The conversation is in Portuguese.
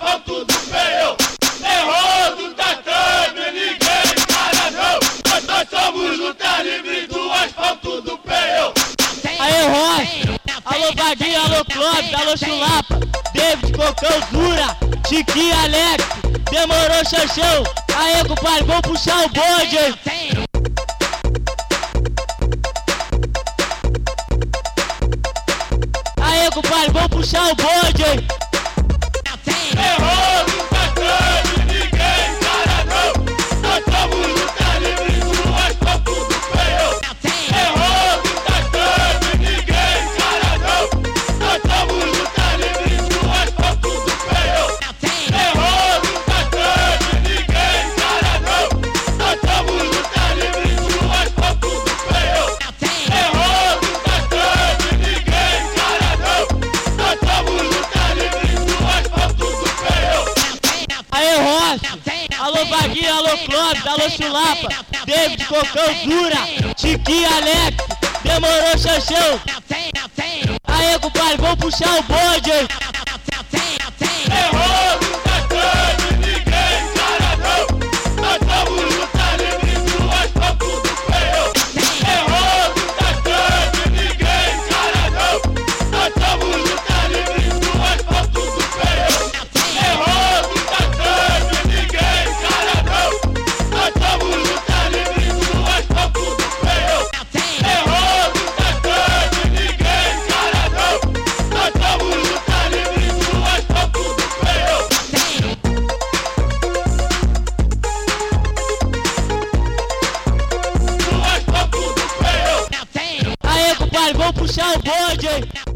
asfalto do peio. Errou do tatame, ninguém para não. Nós somos luta livre do asfalto do peio. Aê, Rocha, alô Vaguinho, alô Clóvis, alô Chulapa, David, Cocão, Zura, Chiquinho, Alex, demorou, Xaxão. Aê, compadre, vamos puxar o bonde, hein? Aê, compadre, vamos puxar o bonde, hein? Errou do tatame, ninguém para não. Nós somos luta livre do asfalto do peio. Errou do tatame, ninguém para não. Nós somos luta livre do asfalto do peio. Errou do tatame, ninguém para não. Nós somos luta livre do asfalto do peio. Errou do tatame, ninguém para não. Nós somos luta livre do asfalto do peio. Aê, Rocha, alô Vaguinho, alô Clóvis, alô Chulapa, David, Cocão, Zura, Chiquinho, Alex, demorou, Xaxão. Aê, compadre, vamos puxar o bonde, hein? Errou do tatame, ninguém para não. Nós somos luta livre do asfalto do peio. Errou do tatame, ninguém para não. Nós somos luta livre do asfalto do peio. Errou do tatame, ninguém para não. Nós somos luta livre do asfalto do peio. Errou do tatame, ninguém para não. Nós somos luta livre do asfalto do peio. Do asfalto do peio. Aê, compadre, vamos puxar o bonde, hein?